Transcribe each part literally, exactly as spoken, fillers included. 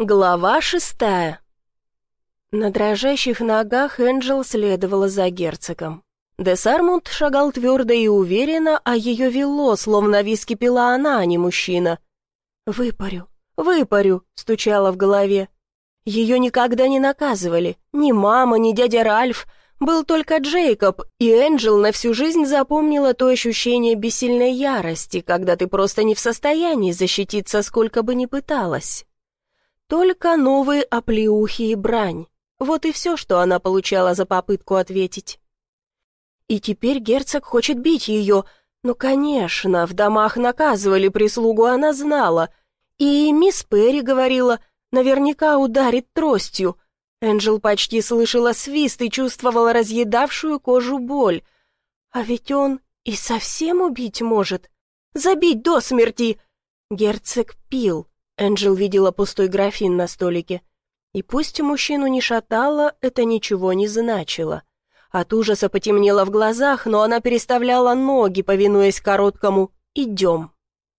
Глава шестая. На дрожащих ногах Энджел следовала за герцогом. де Сармунд шагал твердо и уверенно, а ее вело, словно виски пила она, а не мужчина. «Выпарю, выпарю», — стучала в голове. Ее никогда не наказывали, ни мама, ни дядя Ральф, был только Джейкоб, и Энджел на всю жизнь запомнила то ощущение бессильной ярости, когда ты просто не в состоянии защититься, сколько бы ни пыталась. Только новые оплеухи и брань. Вот и все, что она получала за попытку ответить. И теперь герцог хочет бить ее. Ну, конечно, в домах наказывали прислугу, она знала. И мисс Перри говорила, наверняка ударит тростью. Энджел почти слышала свист и чувствовала разъедавшую кожу боль. А ведь он и совсем убить может. Забить до смерти. Герцог пил. Энджел видела пустой графин на столике. И пусть мужчину не шатало, это ничего не значило. От ужаса потемнело в глазах, но она переставляла ноги, повинуясь короткому «идем».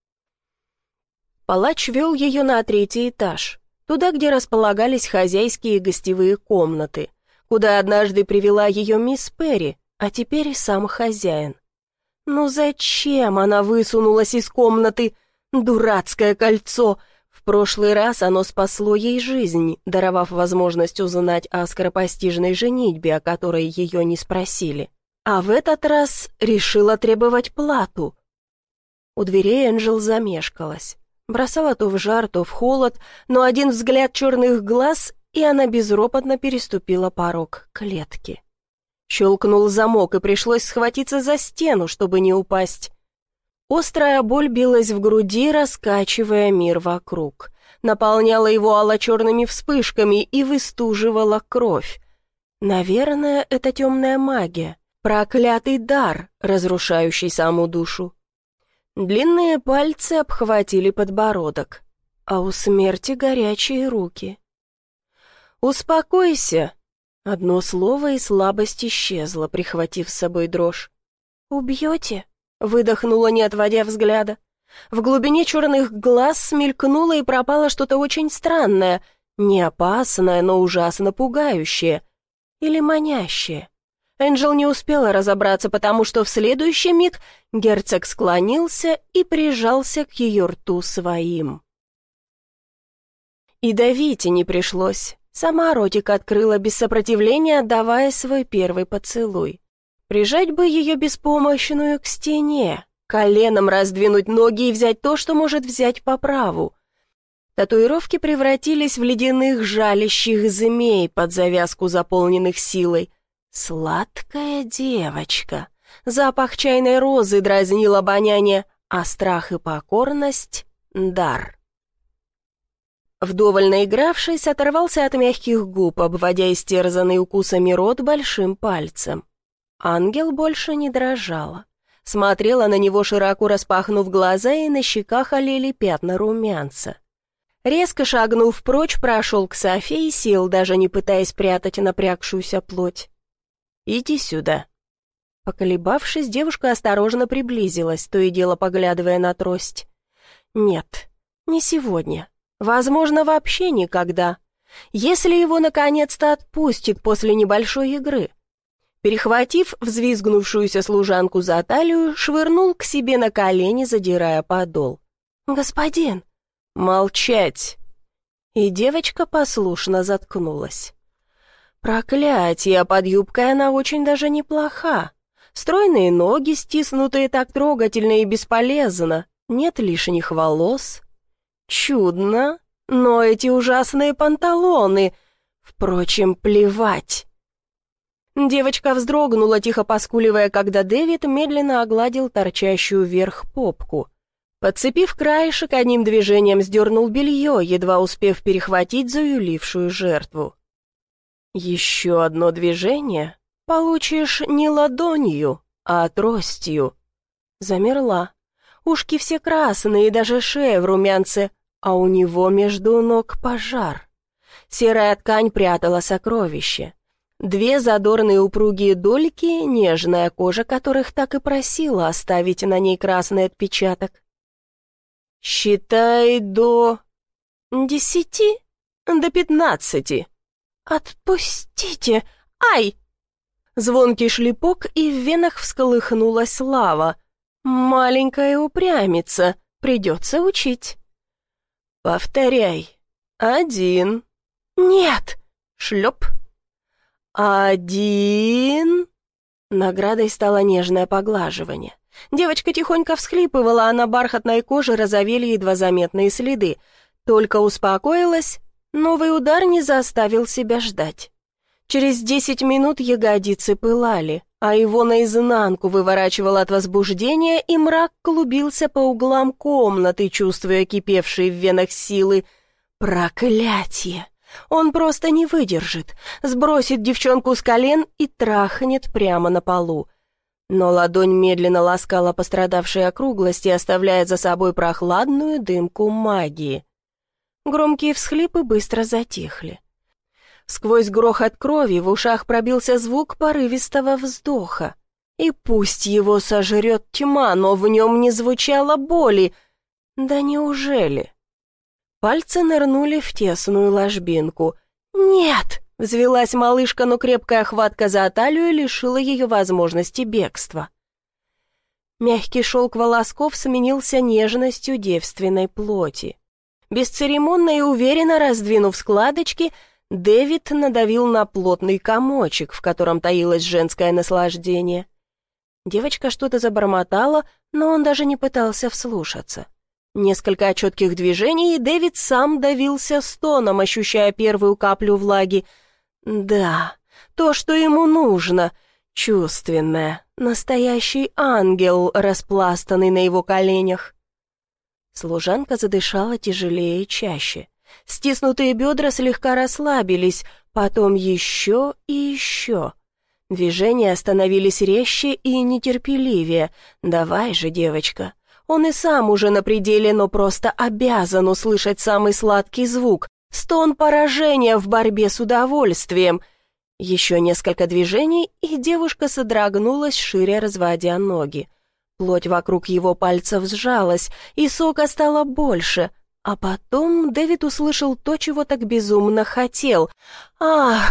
Палач вел ее на третий этаж, туда, где располагались хозяйские и гостевые комнаты, куда однажды привела ее мисс Перри, а теперь сам хозяин. Ну зачем она высунулась из комнаты? Дурацкое кольцо! В прошлый раз оно спасло ей жизнь, даровав возможность узнать о скоропостижной женитьбе, о которой ее не спросили. А в этот раз решила требовать плату. У дверей Энджел замешкалась. Бросала то в жар, то в холод, но один взгляд черных глаз, и она безропотно переступила порог клетки. Щелкнул замок, и пришлось схватиться за стену, чтобы не упасть. Острая боль билась в груди, раскачивая мир вокруг, наполняла его алло-черными вспышками и выстуживала кровь. Наверное, это темная магия, проклятый дар, разрушающий саму душу. Длинные пальцы обхватили подбородок, а у смерти горячие руки. «Успокойся!» Одно слово, и слабость исчезла, прихватив с собой дрожь. «Убьете?» Выдохнула, не отводя взгляда. В глубине черных глаз смелькнуло и пропало что-то очень странное, не опасное, но ужасно пугающее. Или манящее. Энджел не успела разобраться, потому что в следующий миг герцог склонился и прижался к ее рту своим. И давить не пришлось. Сама ротик открыла без сопротивления, отдавая свой первый поцелуй. Прижать бы ее беспомощную к стене, коленом раздвинуть ноги и взять то, что может взять по праву. Татуировки превратились в ледяных жалящих змей под завязку, заполненных силой. Сладкая девочка. Запах чайной розы дразнил обоняние, а страх и покорность — дар. Вдоволь наигравшись, оторвался от мягких губ, обводя истерзанный укусами рот большим пальцем. Ангел больше не дрожала. Смотрела на него, широко распахнув глаза, и на щеках олели пятна румянца. Резко шагнув прочь, прошел к Софе и сел, даже не пытаясь прятать напрягшуюся плоть. «Иди сюда». Поколебавшись, девушка осторожно приблизилась, то и дело поглядывая на трость. «Нет, не сегодня. Возможно, вообще никогда. Если его наконец-то отпустит после небольшой игры». Перехватив взвизгнувшуюся служанку за талию, швырнул к себе на колени, задирая подол. «Господин!» «Молчать!» И девочка послушно заткнулась. Проклятие, под юбкой она очень даже неплоха. Стройные ноги, стиснутые так трогательно и бесполезно. Нет лишних волос. Чудно, но эти ужасные панталоны... Впрочем, плевать. Девочка вздрогнула, тихо поскуливая, когда Дэвид медленно огладил торчащую вверх попку. Подцепив краешек, одним движением сдернул белье, едва успев перехватить заюлившую жертву. «Еще одно движение, получишь не ладонью, а тростью». Замерла. Ушки все красные, даже шея в румянце, а у него между ног пожар. Серая ткань прятала сокровище. Две задорные упругие дольки, нежная кожа которых так и просила оставить на ней красный отпечаток. «Считай до...» «Десяти?» до пятнадцати». «Отпустите! Ай!» Звонкий шлепок, и в венах всколыхнулась лава. «Маленькая упрямица, придется учить». «Повторяй. Один». «Нет!» Шлеп. «Один». Наградой стало нежное поглаживание. Девочка тихонько всхлипывала, а на бархатной коже розовели едва заметные следы. Только успокоилась, новый удар не заставил себя ждать. Через десять минут ягодицы пылали, а его наизнанку выворачивало от возбуждения, и мрак клубился по углам комнаты, чувствуя кипевшие в венах силы. Проклятие! Он просто не выдержит, сбросит девчонку с колен и трахнет прямо на полу. Но ладонь медленно ласкала пострадавшие округлости, оставляя за собой прохладную дымку магии. Громкие всхлипы быстро затихли. Сквозь грохот крови в ушах пробился звук порывистого вздоха. И пусть его сожрет тьма, но в нем не звучало боли. Да неужели? Пальцы нырнули в тесную ложбинку. «Нет!» — взвелась малышка, но крепкая хватка за талию лишила ее возможности бегства. Мягкий шелк волосков сменился нежностью девственной плоти. Бесцеремонно и уверенно раздвинув складочки, Дэвид надавил на плотный комочек, в котором таилось женское наслаждение. Девочка что-то забормотала, но он даже не пытался вслушаться. Несколько четких движений, и Дэвид сам давился стоном, ощущая первую каплю влаги. Да, то, что ему нужно, чувственное, настоящий ангел, распластанный на его коленях. Служанка задышала тяжелее и чаще. Стиснутые бедра слегка расслабились, потом еще и еще. Движения становились резче и нетерпеливее. «Давай же, девочка». Он и сам уже на пределе, но просто обязан услышать самый сладкий звук, стон поражения в борьбе с удовольствием. Еще несколько движений, и девушка содрогнулась, шире разводя ноги. Плоть вокруг его пальцев сжалась, и сока стало больше, а потом Дэвид услышал то, чего так безумно хотел. «Ах!»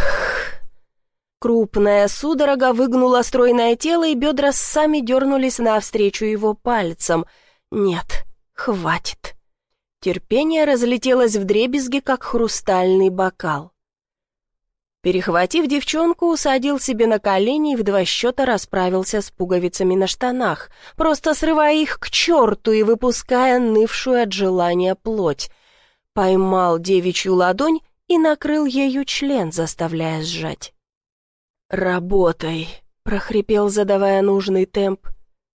Крупная судорога выгнула стройное тело, и бедра сами дернулись навстречу его пальцам. «Нет, хватит». Терпение разлетелось вдребезги, как хрустальный бокал. Перехватив девчонку, усадил себе на колени и в два счета расправился с пуговицами на штанах, просто срывая их к черту и выпуская нывшую от желания плоть. Поймал девичью ладонь и накрыл ею член, заставляя сжать. «Работай», — прохрипел, задавая нужный темп.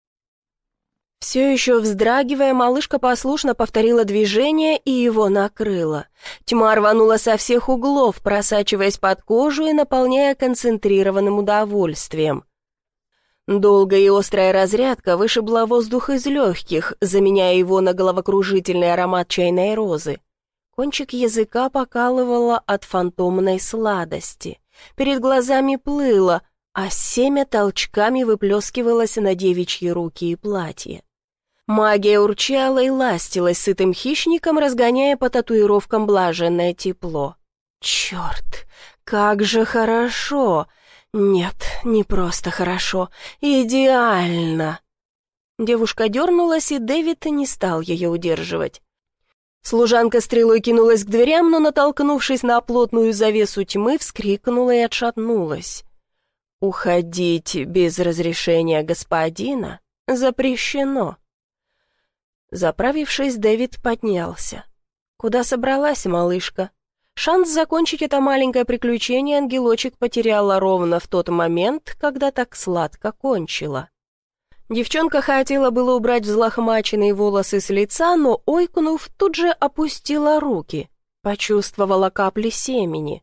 Все еще вздрагивая, малышка послушно повторила движение и его накрыла. Тьма рванула со всех углов, просачиваясь под кожу и наполняя концентрированным удовольствием. Долгая и острая разрядка вышибла воздух из легких, заменяя его на головокружительный аромат чайной розы. Кончик языка покалывало от фантомной сладости. Перед глазами плыло, а семя толчками выплескивалось на девичьи руки и платье. Магия урчала и ластилась сытым хищником, разгоняя по татуировкам блаженное тепло. «Черт, как же хорошо! Нет, не просто хорошо, идеально!» Девушка дернулась, и Дэвид не стал ее удерживать. Служанка стрелой кинулась к дверям, но, натолкнувшись на плотную завесу тьмы, вскрикнула и отшатнулась. «Уходить без разрешения господина запрещено». Заправившись, Дэвид поднялся. «Куда собралась, малышка?» Шанс закончить это маленькое приключение ангелочек потеряла ровно в тот момент, когда так сладко кончила. Девчонка хотела было убрать взлохмаченные волосы с лица, но, ойкнув, тут же опустила руки, почувствовала капли семени.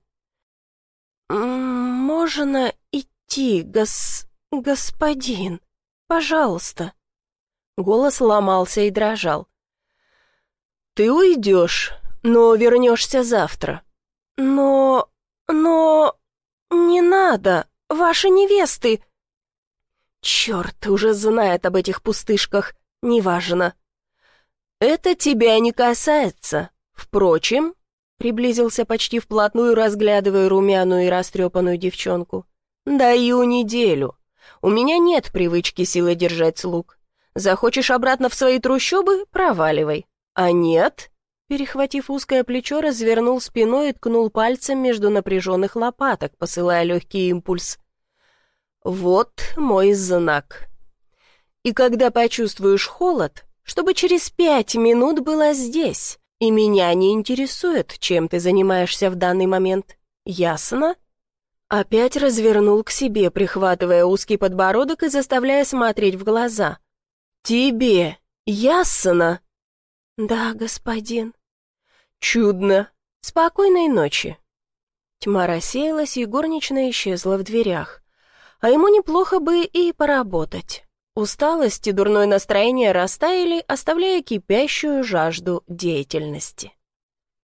«Можно идти, гос... господин? Пожалуйста». Голос ломался и дрожал. «Ты уйдешь, но вернешься завтра». «Но... но... не надо, ваши невесты...» «Черт, уже знает об этих пустышках, неважно». «Это тебя не касается. Впрочем, Приблизился почти вплотную, разглядывая румяную и растрепанную девчонку. «Даю неделю. У меня нет привычки силой держать слуг. Захочешь обратно в свои трущобы — проваливай. А нет...» Перехватив узкое плечо, развернул спиной и ткнул пальцем между напряженных лопаток, посылая легкий импульс. «Вот мой знак. И когда почувствуешь холод, чтобы через пять минут была здесь, и меня не интересует, чем ты занимаешься в данный момент. Ясно?» Опять развернул к себе, прихватывая узкий подбородок и заставляя смотреть в глаза. «Тебе ясно?» «Да, господин». «Чудно. Спокойной ночи». Тьма рассеялась, и горничная исчезла в дверях. А ему неплохо бы и поработать. Усталость и дурное настроение растаяли, оставляя кипящую жажду деятельности.